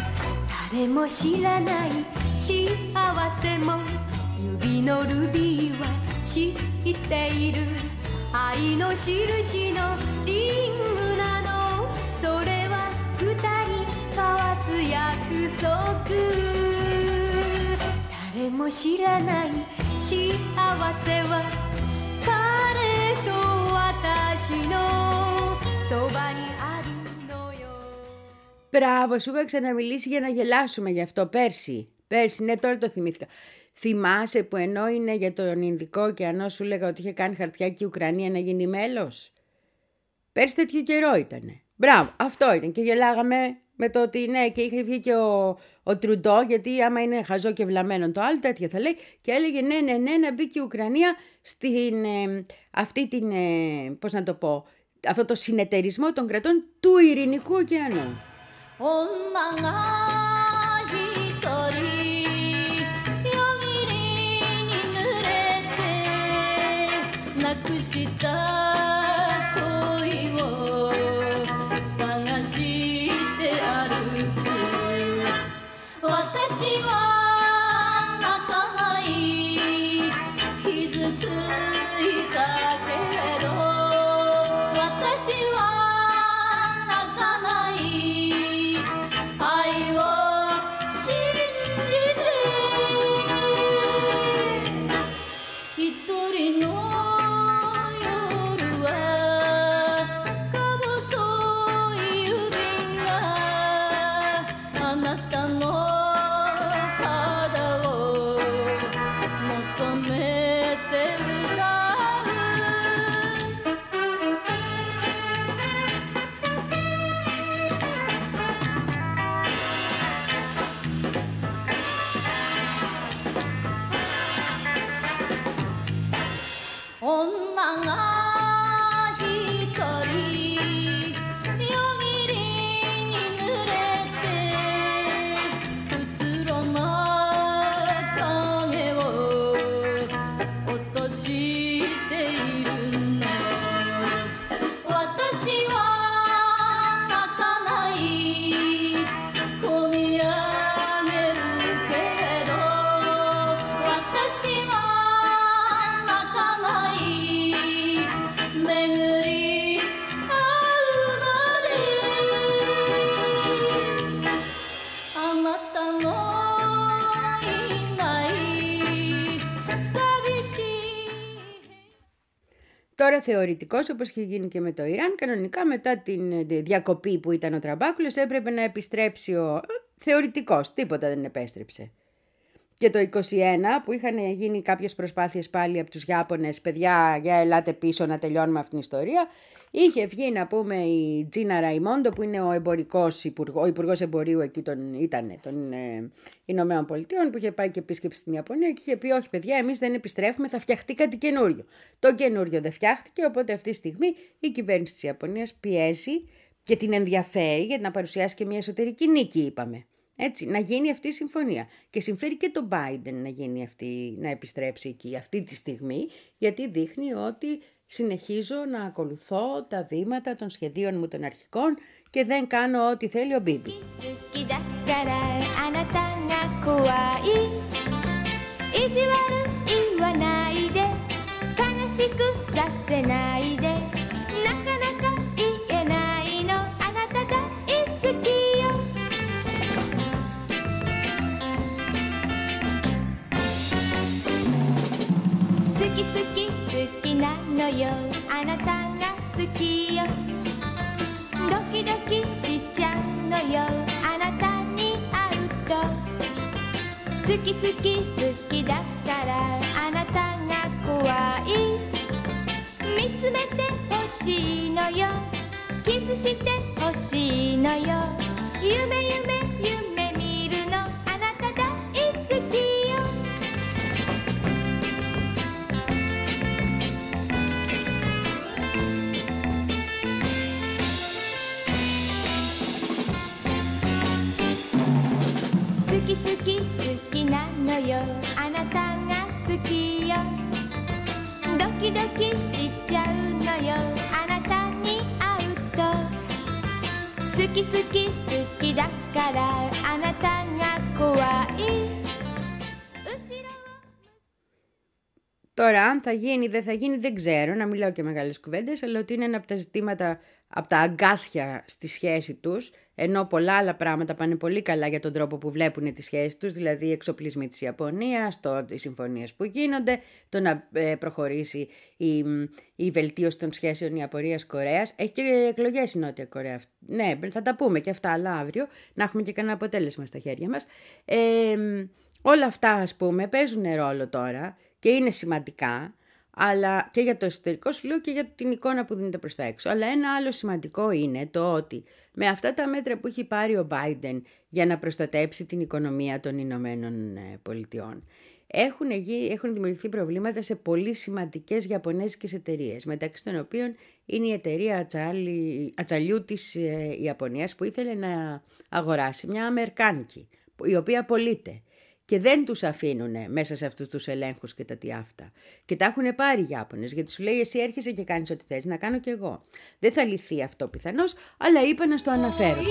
Μπράβο, σου είχα ξαναμιλήσει για να γελάσουμε γι' αυτό πέρσι. Πέρσι, ναι, τώρα το θυμήθηκα. Θυμάσαι που ενώ είναι για τον Ινδικό ωκεανό σου έλεγα ότι είχε κάνει χαρτιά και η Ουκρανία να γίνει μέλος. Πέρσι τέτοιο καιρό ήτανε. Μπράβο, αυτό ήταν και γελάγαμε με το ότι ναι, και είχε βγει και ο, ο Τρουντό, γιατί άμα είναι χαζό και βλαμμένο το άλλο, τέτοια θα λέει, και έλεγε ναι, ναι, ναι, να μπει και η Ουκρανία στην ε, αυτή την, ε, πώς να το πω, αυτό το συνεταιρισμό των κρατών του Ειρηνικού ωκεανού. Τώρα θεωρητικώς, όπως είχε γίνει και με το Ιράν, κανονικά μετά την διακοπή που ήταν ο Τραμπάκουλος έπρεπε να επιστρέψει ο... Θεωρητικός, τίποτα δεν επέστρεψε. Και το είκοσι ένα που είχαν γίνει κάποιες προσπάθειες πάλι από τους Ιάπωνες, παιδιά για ελάτε πίσω να τελειώνουμε αυτήν την ιστορία, είχε βγει να πούμε η Τζίνα Ραϊμόντο που είναι ο, εμπορικός υπουργός, ο υπουργός εμπορίου εκεί τον, ήταν των ε, Ηνωμένων Πολιτείων, που είχε πάει και επίσκεψη στην Ιαπωνία και είχε πει όχι παιδιά εμείς δεν επιστρέφουμε, θα φτιαχτεί κάτι καινούριο. Το καινούριο δεν φτιάχτηκε, οπότε αυτή τη στιγμή η κυβέρνηση της Ιαπωνίας πιέζει και την ενδιαφέρει για να παρουσιάσει και μια εσωτερική νίκη είπαμε. Έτσι, να γίνει αυτή η συμφωνία. Και συμφέρει και τον Biden να, γίνει αυτή, να επιστρέψει εκεί αυτή τη στιγμή, γιατί δείχνει ότι συνεχίζω να ακολουθώ τα βήματα των σχεδίων μου των αρχικών και δεν κάνω ό,τι θέλει ο Μπίμπι. 夢夢夢見るのあなた大好き好き好き好きだからあなたが怖い. Τώρα, αν θα γίνει, δεν θα γίνει, δεν ξέρω, να μιλάω και μεγάλες κουβέντες, αλλά ότι είναι ένα από τα ζητήματα, από τα αγκάθια στη σχέση τους, ενώ πολλά άλλα πράγματα πάνε πολύ καλά για τον τρόπο που βλέπουν τις σχέσεις τους, δηλαδή οι εξοπλισμοί της Ιαπωνίας, το, οι συμφωνίες που γίνονται, το να ε, προχωρήσει η, η βελτίωση των σχέσεων Ιαπωνίας-Κορέας. Έχει και εκλογές η Νότια Κορέα. Ναι, θα τα πούμε και αυτά, αλλά αύριο να έχουμε και κανένα αποτέλεσμα στα χέρια μας. Ε, όλα αυτά, ας πούμε, παίζουν ρόλο τώρα και είναι σημαντικά, αλλά και για το εσωτερικό σου λέω και για την εικόνα που δίνεται προς τα έξω. Αλλά ένα άλλο σημαντικό είναι το ότι με αυτά τα μέτρα που έχει πάρει ο Biden για να προστατέψει την οικονομία των Ηνωμένων Πολιτειών, έχουν, έχουν δημιουργηθεί προβλήματα σε πολύ σημαντικές ιαπωνέζικες εταιρείες, μεταξύ των οποίων είναι η εταιρεία ατσάλι, ατσαλιού της ε, Ιαπωνίας που ήθελε να αγοράσει μια αμερικάνικη, η οποία πωλείται. Και δεν τους αφήνουν μέσα σε αυτούς τους ελέγχους και τα τι αυτά. Και τα έχουν πάρει οι Ιάπωνες, γιατί σου λέει εσύ έρχεσαι και κάνεις ό,τι θες, να κάνω κι εγώ. Δεν θα λυθεί αυτό πιθανώς, αλλά είπα να στο αναφέρω.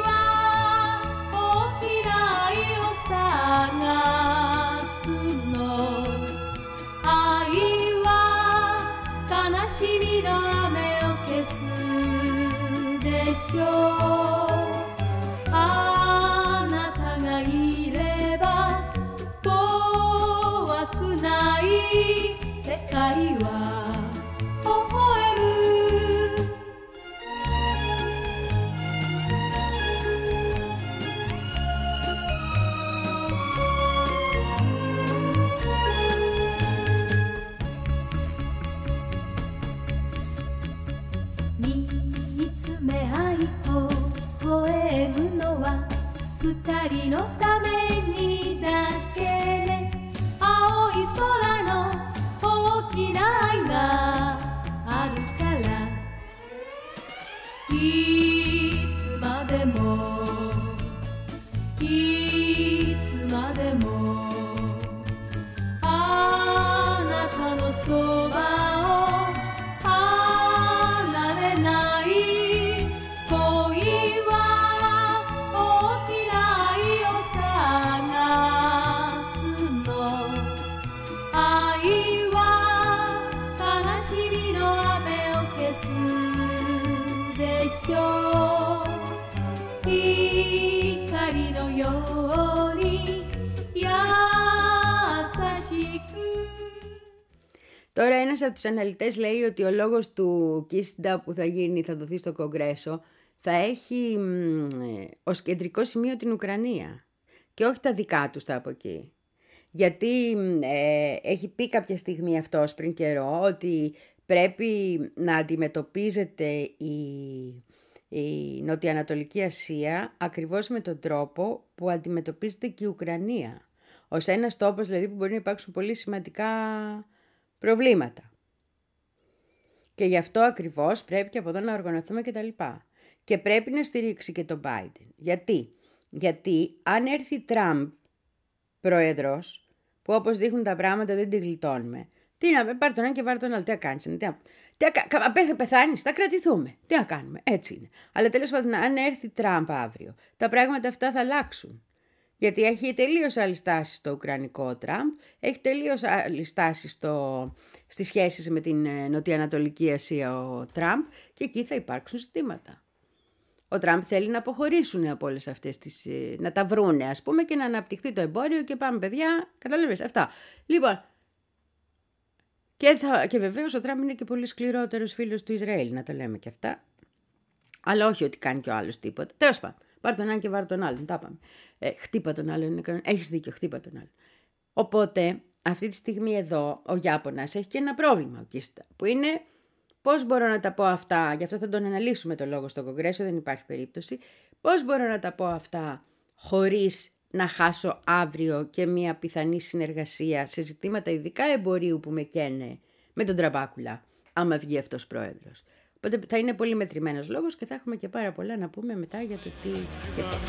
Τώρα ένας από τους αναλυτές λέει ότι ο λόγος του Κίσιντα που θα γίνει, θα δοθεί στο Κογκρέσο, θα έχει μ, ως κεντρικό σημείο την Ουκρανία και όχι τα δικά τους τα από εκεί. Γιατί ε, έχει πει κάποια στιγμή αυτός πριν καιρό ότι πρέπει να αντιμετωπίζεται η, η Νοτιοανατολική Ασία ακριβώς με τον τρόπο που αντιμετωπίζεται και η Ουκρανία. Ως ένας τόπος δηλαδή που μπορεί να υπάρξουν πολύ σημαντικά προβλήματα. Και γι' αυτό ακριβώς πρέπει και από εδώ να οργανωθούμε και τα λοιπά. Και πρέπει να στηρίξει και τον Biden. Γιατί? Γιατί αν έρθει Τραμπ πρόεδρος, που όπως δείχνουν τα πράγματα δεν τη γλιτώνουμε, τι να πάρ' τον ένα και πάρ' τον άλλο, τι να κάνεις, τι να, τι να πεθάνεις, θα κρατηθούμε, τι να κάνουμε, έτσι είναι. Αλλά τέλος πάντων αν έρθει Τραμπ αύριο, τα πράγματα αυτά θα αλλάξουν. Γιατί έχει τελείως άλλη στάση στο ουκρανικό Τραμπ, έχει τελείως άλλη στάση στο, στις σχέσεις με την Νοτιοανατολική Ασία ο Τραμπ και εκεί θα υπάρξουν ζητήματα. Ο Τραμπ θέλει να αποχωρήσουν από όλες αυτές τις, να τα βρούνε ας πούμε και να αναπτυχθεί το εμπόριο και πάμε παιδιά, καταλαβαίνεις αυτά. Λοιπόν, και, θα, και βεβαίως ο Τραμπ είναι και πολύ σκληρότερος φίλος του Ισραήλ, να τα λέμε και αυτά. Αλλά όχι ότι κάνει και ο άλλος τίποτα. Τέλος πάντων. Πάρ' τον έναν και βάρ' τον άλλον. Τα πάμε. Ε, χτύπα τον άλλον. Έχεις δίκιο, χτύπα τον άλλον. Οπότε, αυτή τη στιγμή εδώ, ο Ιάπωνας έχει και ένα πρόβλημα, ο Κίστα, που είναι πώς μπορώ να τα πω αυτά, γι' αυτό θα τον αναλύσουμε το λόγο στο Κογκρέσο, δεν υπάρχει περίπτωση, πώς μπορώ να τα πω αυτά χωρίς να χάσω αύριο και μια πιθανή συνεργασία σε ζητήματα ειδικά εμπορίου που με καίνε με τον Τραμπάκουλα, άμα βγει αυτός πρόεδρος. Οπότε θα είναι πολύ μετρημένος λόγος και θα έχουμε και πάρα πολλά να πούμε μετά για το τι και πώς.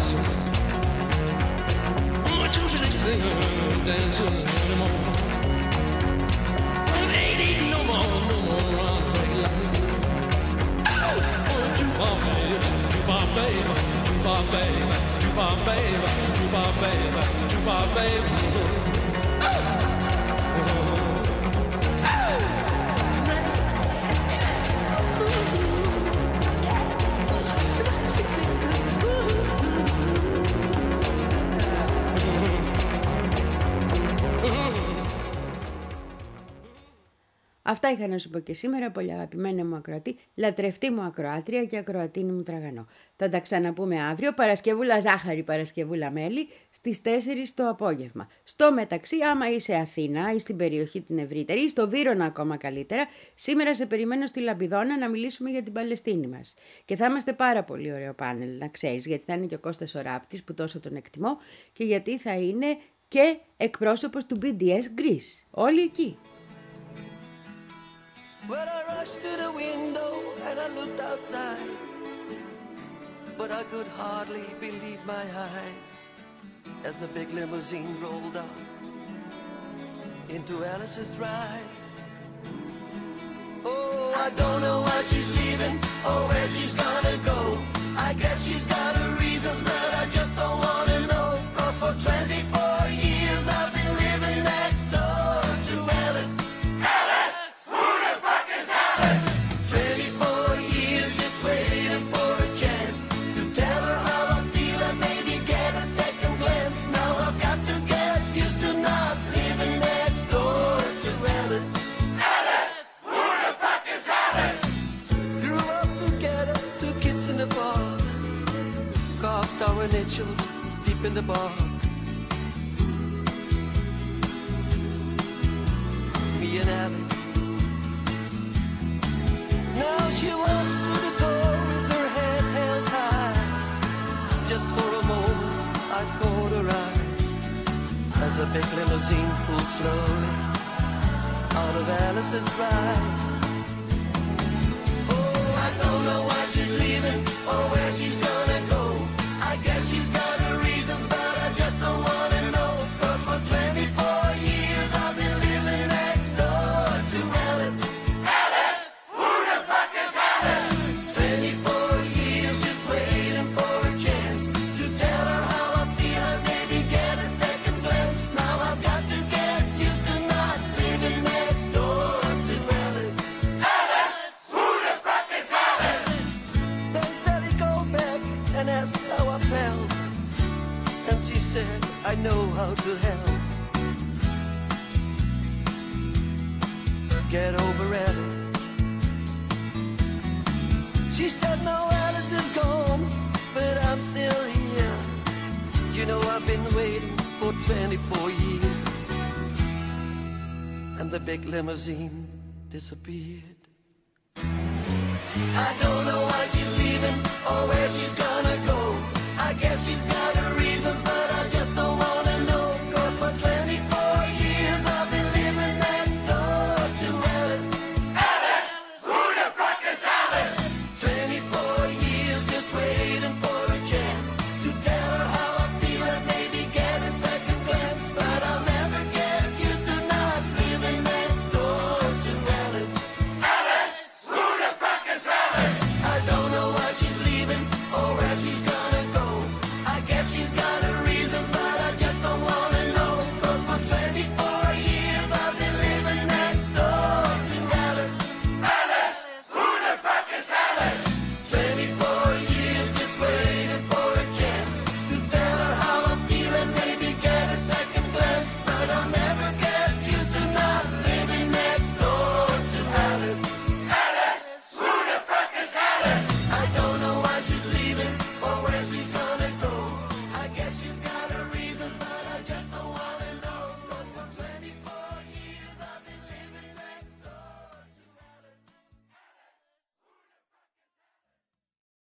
Αυτά είχα να σου πω και σήμερα, πολύ αγαπημένα μου ακροατή, λατρευτή μου ακροάτρια και ακροατίνη μου τραγανό. Θα τα ξαναπούμε αύριο, Παρασκευούλα ζάχαρη, Παρασκευούλα μέλι, στις τέσσερις το απόγευμα. Στο μεταξύ, άμα είσαι Αθήνα ή στην περιοχή την ευρύτερη ή στο Βύρωνα ακόμα καλύτερα, σήμερα σε περιμένω στη Λαμπιδώνα να μιλήσουμε για την Παλαιστίνη μας. Και θα είμαστε πάρα πολύ ωραίο πάνελ, να ξέρεις, γιατί θα είναι και ο Κώστας ο Ράπτης που τόσο τον εκτιμώ και γιατί θα είναι και εκπρόσωπος του μπι ντι ες Greece. Όλοι εκεί. Well, I rushed to the window and I looked outside, but I could hardly believe my eyes as the big limousine rolled up into Alice's drive. Oh, I don't know why she's leaving or where she's gonna go. I guess she's got her reasons that I just don't wanna know. 'Cause for twenty-four years I've been living next door to Alice. twenty-four years just waiting for a chance to tell her how I feel and maybe get a second glance. Now I've got to get used to not living next door to Alice. Alice! Who the fuck is Alice? Grew up together, two kids in the park, carved our initials deep in the bark. Me and Alice. Now she walks through the door with her head held high. Just for a moment I caught her eye as a big limousine pulled slowly out of Alice's drive. Oh, I don't know why she's leaving or where she's gonna go. I guess she's got her reasons, but I just don't wanna know. 'Cause for twenty-four years I've been living next door to Alice. twenty-four years just waiting for a chance to tell her how I feel and maybe get a second glance. Now I've got to get used to not living next door to Alice. Alice! Who the fuck is Alice? Then Sally go back and asked how I felt, and she said, I know how to help. Get over Alice. She said, no, Alice is gone, but I'm still here. You know, I've been waiting for twenty-four years. And the big limousine disappeared. I don't know why she's leaving or where she's gonna go.